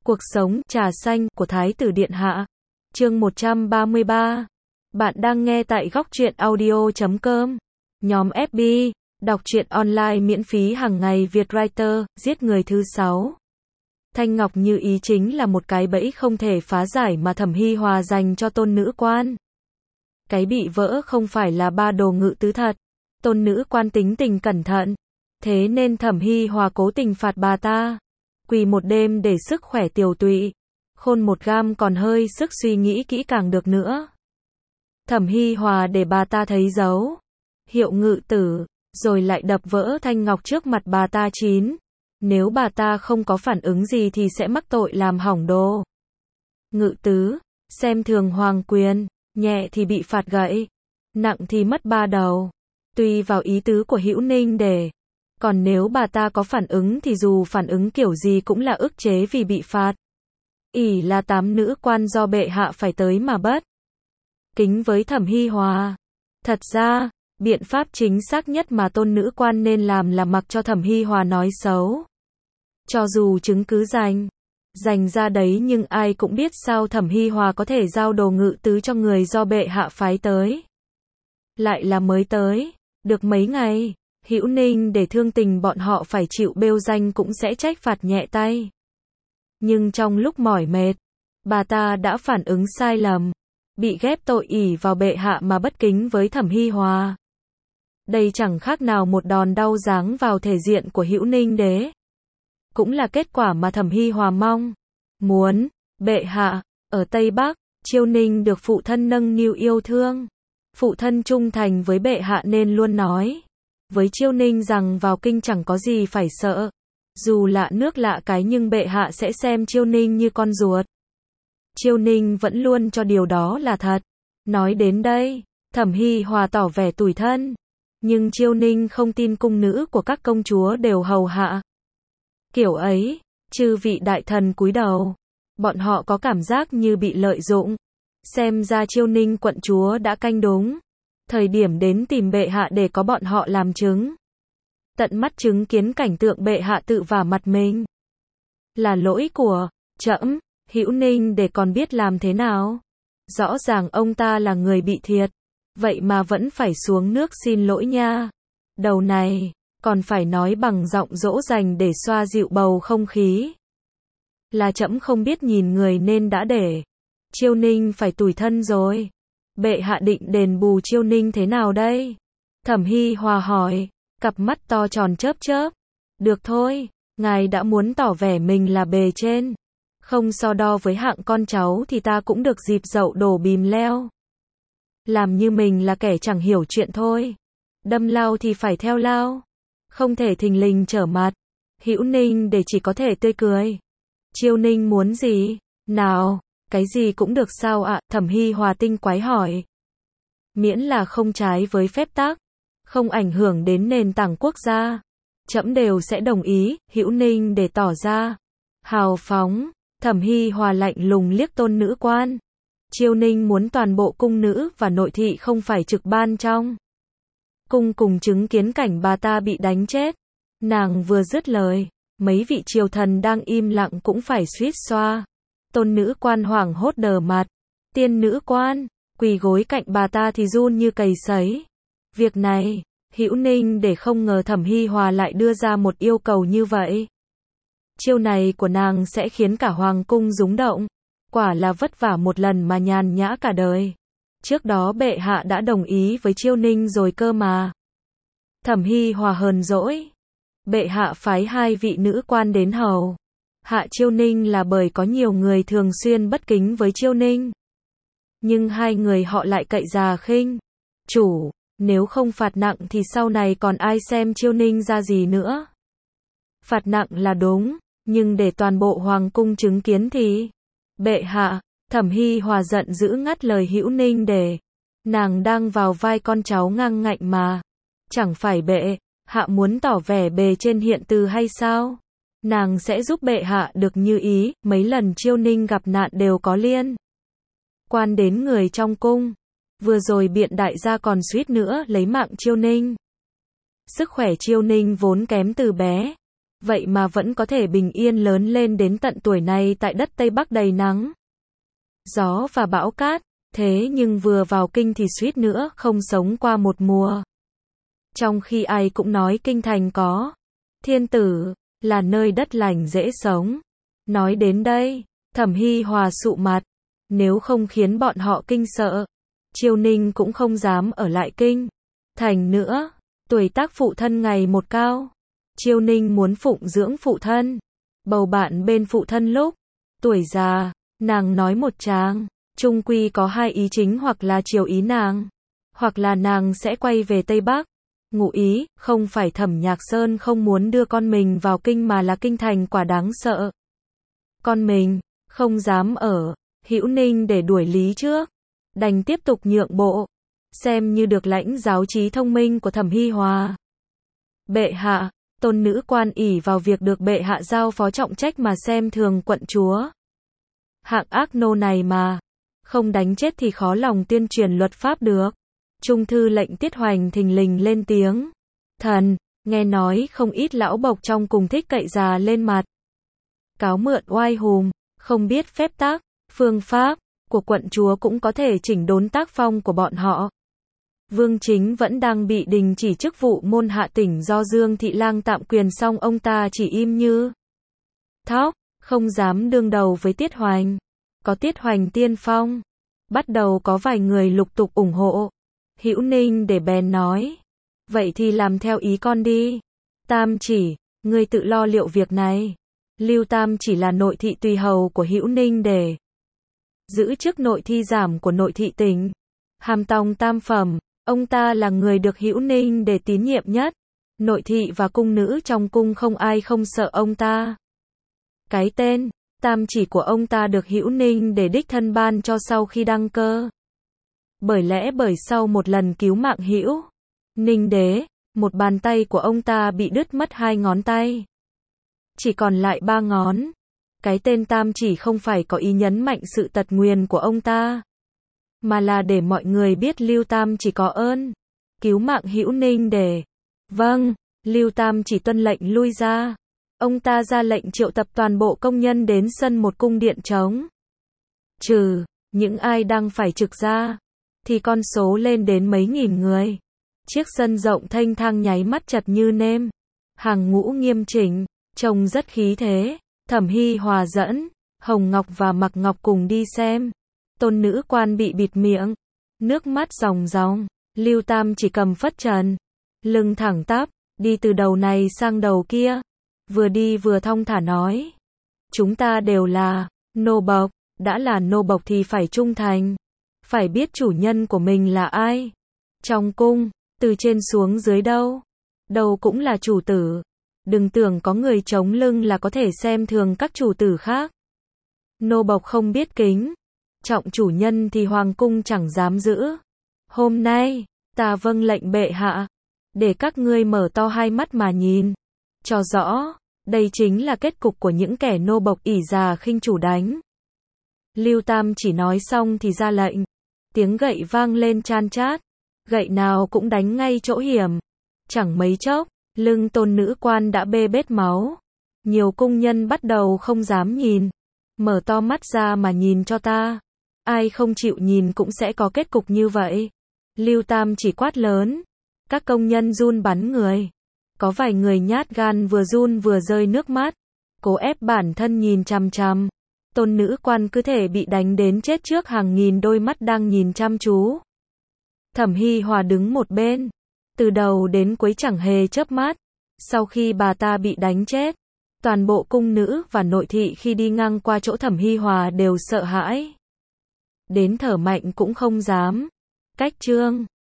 Cuộc sống, trà xanh của Thái tử Điện Hạ. Chương 133. Bạn đang nghe tại góc truyện audio.com. Nhóm FB, đọc truyện online miễn phí hàng ngày Việt Writer, giết người thứ 6. Thanh Ngọc Như Ý chính là một cái bẫy không thể phá giải mà Thẩm Hi Hòa dành cho tôn nữ quan. Cái bị vỡ không phải là ba đồ ngự tứ thật. Tôn nữ quan tính tình cẩn thận. Thế nên Thẩm Hi Hòa cố tình phạt bà ta. Quỳ một đêm để sức khỏe tiều tụy. Khôn một gam còn hơi sức suy nghĩ kỹ càng được nữa. Thẩm Hi Hòa để bà ta thấy dấu hiệu ngự tử, rồi lại đập vỡ thanh ngọc trước mặt bà ta 9. Nếu bà ta không có phản ứng gì thì sẽ mắc tội làm hỏng đồ ngự tứ, xem thường hoàng quyền, nhẹ thì bị phạt gậy, nặng thì mất 3 đầu. Tùy vào ý tứ của Hữu Ninh để. Còn nếu bà ta có phản ứng thì dù phản ứng kiểu gì cũng là ức chế vì bị phạt. Ỷ là 8 nữ quan do bệ hạ phải tới mà bất kính với Thẩm Hi Hòa. Thật ra, biện pháp chính xác nhất mà tôn nữ quan nên làm là mặc cho Thẩm Hi Hòa nói xấu. Cho dù chứng cứ dành ra đấy nhưng ai cũng biết sao Thẩm Hi Hòa có thể giao đồ ngự tứ cho người do bệ hạ phái tới. Lại là mới tới, được mấy ngày. Hữu Ninh để thương tình bọn họ phải chịu bêu danh cũng sẽ trách phạt nhẹ tay. Nhưng trong lúc mỏi mệt, bà ta đã phản ứng sai lầm, bị ghép tội ỷ vào bệ hạ mà bất kính với Thẩm Hi Hòa. Đây chẳng khác nào một đòn đau giáng vào thể diện của Hữu Ninh đế. Cũng là kết quả mà Thẩm Hi Hòa mong muốn. Bệ hạ, ở Tây Bắc, Chiêu Ninh được phụ thân nâng niu yêu thương. Phụ thân trung thành với bệ hạ nên luôn nói với Chiêu Ninh rằng vào kinh chẳng có gì phải sợ. Dù lạ nước lạ cái nhưng bệ hạ sẽ xem Chiêu Ninh như con ruột. Chiêu Ninh vẫn luôn cho điều đó là thật. Nói đến đây, Thẩm Hi Hòa tỏ vẻ tủi thân. Nhưng Chiêu Ninh không tin cung nữ của các công chúa đều hầu hạ kiểu ấy. Chư vị đại thần cúi đầu. Bọn họ có cảm giác như bị lợi dụng. Xem ra Chiêu Ninh quận chúa đã canh đúng thời điểm đến tìm bệ hạ để có bọn họ làm chứng. Tận mắt chứng kiến cảnh tượng bệ hạ tự vả mặt mình. Là lỗi của trẫm. Hữu Ninh để còn biết làm thế nào. Rõ ràng ông ta là người bị thiệt. Vậy mà vẫn phải xuống nước xin lỗi nha. Đầu này, còn phải nói bằng giọng dỗ dành để xoa dịu bầu không khí. Là trẫm không biết nhìn người nên đã để Chiêu Ninh phải tủi thân rồi. Bệ hạ định đền bù Chiêu Ninh thế nào đây? Thẩm Hi Hòa hỏi, cặp mắt to tròn chớp chớp. Được thôi, ngài đã muốn tỏ vẻ mình là bề trên. Không so đo với hạng con cháu thì ta cũng được dịp dậu đổ bìm leo. Làm như mình là kẻ chẳng hiểu chuyện thôi. Đâm lao thì phải theo lao. Không thể thình lình trở mặt. Hữu Ninh để chỉ có thể tươi cười. Chiêu Ninh muốn gì? Nào, cái gì cũng được sao ạ? Thẩm Hi Hòa tinh quái hỏi. Miễn là không trái với phép tắc, không ảnh hưởng đến nền tảng quốc gia, trẫm đều sẽ đồng ý. Hữu Ninh để tỏ ra hào phóng. Thẩm Hi Hòa lạnh lùng liếc tôn nữ quan. Chiêu Ninh muốn toàn bộ cung nữ và nội thị không phải trực ban trong cung cùng chứng kiến cảnh bà ta bị đánh chết. Nàng vừa dứt lời, mấy vị triều thần đang im lặng cũng phải suýt xoa. Tôn nữ quan hoảng hốt đờ mặt. Tiên nữ quan, quỳ gối cạnh bà ta thì run như cầy sấy. Việc này, Hữu Ninh để không ngờ Thẩm Hi Hòa lại đưa ra một yêu cầu như vậy. Chiêu này của nàng sẽ khiến cả hoàng cung rúng động. Quả là vất vả một lần mà nhàn nhã cả đời. Trước đó bệ hạ đã đồng ý với Chiêu Ninh rồi cơ mà. Thẩm Hi Hòa hờn dỗi. Bệ hạ phái 2 vị nữ quan đến hầu hạ Chiêu Ninh là bởi có nhiều người thường xuyên bất kính với Chiêu Ninh. Nhưng 2 người họ lại cậy già khinh chủ. Nếu không phạt nặng thì sau này còn ai xem Chiêu Ninh ra gì nữa. Phạt nặng là đúng, nhưng để toàn bộ hoàng cung chứng kiến thì. Bệ hạ, Thẩm Hi Hòa giận dữ ngắt lời Hữu Ninh để. Nàng đang vào vai con cháu ngang ngạnh mà. Chẳng phải bệ hạ muốn tỏ vẻ bề trên hiện từ hay sao? Nàng sẽ giúp bệ hạ được như ý. Mấy lần Chiêu Ninh gặp nạn đều có liên quan đến người trong cung. Vừa rồi biện đại gia còn suýt nữa lấy mạng Chiêu Ninh. Sức khỏe Chiêu Ninh vốn kém từ bé. vậy mà vẫn có thể bình yên lớn lên đến tận tuổi này tại đất Tây Bắc đầy nắng, gió và bão cát, thế nhưng vừa vào kinh thì suýt nữa không sống qua một mùa. Trong khi ai cũng nói kinh thành có thiên tử, là nơi đất lành dễ sống. Nói đến đây, Thẩm Hi Hòa sụ mặt, nếu không khiến bọn họ kinh sợ, Chiêu Ninh cũng không dám ở lại kinh thành nữa. Tuổi tác phụ thân ngày một cao, Chiêu Ninh muốn phụng dưỡng phụ thân, bầu bạn bên phụ thân lúc tuổi già. Nàng nói một tràng, chung quy có hai ý chính, hoặc là chiều ý nàng, hoặc là nàng sẽ quay về Tây Bắc. Ngụ ý, không phải Thẩm Nhạc Sơn không muốn đưa con mình vào kinh mà là kinh thành quả đáng sợ. Con mình, không dám ở Hữu Ninh để đuổi lý trước, đành tiếp tục nhượng bộ, xem như được lãnh giáo trí thông minh của Thẩm Hi Hòa. Bệ hạ, tôn nữ quan ỷ vào việc được bệ hạ giao phó trọng trách mà xem thường quận chúa. Hạng ác nô này mà, không đánh chết thì khó lòng tuyên truyền luật pháp được. Trung thư lệnh Tiết Hoành thình lình lên tiếng. Thần, nghe nói không ít lão bộc trong cùng thích cậy già lên mặt, cáo mượn oai hùm, không biết phép tắc, phương pháp của quận chúa cũng có thể chỉnh đốn tác phong của bọn họ. Vương Chính vẫn đang bị đình chỉ chức vụ môn hạ tỉnh do Dương Thị Lang tạm quyền, xong ông ta chỉ im như thóc, không dám đương đầu với Tiết Hoành. Có Tiết Hoành tiên phong, bắt đầu có vài người lục tục ủng hộ. Hữu Ninh để bèn nói, vậy thì làm theo ý con đi. Tam Chỉ, ngươi tự lo liệu việc này. Lưu Tam Chỉ là nội thị tùy hầu của Hữu Ninh để giữ chức nội thi giảm của nội thị tỉnh, hàm tòng tam phẩm. Ông ta là người được Hữu Ninh để tín nhiệm nhất. Nội thị và cung nữ trong cung không ai không sợ ông ta. Cái tên Tam Chỉ của ông ta được Hữu Ninh để đích thân ban cho sau khi đăng cơ. Bởi sau một lần cứu mạng Hữu Ninh đế, một bàn tay của ông ta bị đứt mất 2 ngón tay, chỉ còn lại 3 ngón. Cái tên Tam Chỉ không phải có ý nhấn mạnh sự tật nguyền của ông ta, mà là để mọi người biết Lưu Tam Chỉ có ơn cứu mạng Hữu Ninh để. Vâng, Lưu Tam Chỉ tuân lệnh lui ra. Ông ta ra lệnh triệu tập toàn bộ công nhân đến sân một cung điện trống. Trừ những ai đang phải trực ra, thì con số lên đến mấy nghìn người. Chiếc sân rộng thênh thang nháy mắt chật như nêm. Hàng ngũ nghiêm chỉnh, trông rất khí thế. Thẩm Hi Hòa dẫn Hồng Ngọc và Mặc Ngọc cùng đi xem. Tôn nữ quan bị bịt miệng, nước mắt ròng ròng. Lưu Tam Chỉ cầm phất trần, lưng thẳng tắp, đi từ đầu này sang đầu kia, vừa đi vừa thong thả nói, chúng ta đều là nô bộc, đã là nô bộc thì phải trung thành, phải biết chủ nhân của mình là ai. Trong cung, từ trên xuống dưới đâu cũng là chủ tử. Đừng tưởng có người chống lưng là có thể xem thường các chủ tử khác. Nô bộc không biết kính trọng chủ nhân thì hoàng cung chẳng dám giữ. Hôm nay, ta vâng lệnh bệ hạ, để các ngươi mở to hai mắt mà nhìn cho rõ, đây chính là kết cục của những kẻ nô bộc ỷ già khinh chủ đánh. Lưu Tam Chỉ nói xong thì ra lệnh, tiếng gậy vang lên chan chát, gậy nào cũng đánh ngay chỗ hiểm. Chẳng mấy chốc, lưng tôn nữ quan đã bê bết máu. Nhiều cung nhân bắt đầu không dám nhìn, mở to mắt ra mà nhìn cho ta. Ai không chịu nhìn cũng sẽ có kết cục như vậy. Lưu Tam Chỉ quát lớn, các công nhân run bắn người. Có vài người nhát gan vừa run vừa rơi nước mắt, cố ép bản thân nhìn chằm chằm. Tôn nữ quan cứ thể bị đánh đến chết trước hàng nghìn đôi mắt đang nhìn chăm chú. Thẩm Hi Hòa đứng một bên, từ đầu đến cuối chẳng hề chớp mắt. Sau khi bà ta bị đánh chết, toàn bộ cung nữ và nội thị khi đi ngang qua chỗ Thẩm Hi Hòa đều sợ hãi, đến thở mạnh cũng không dám. Cách chương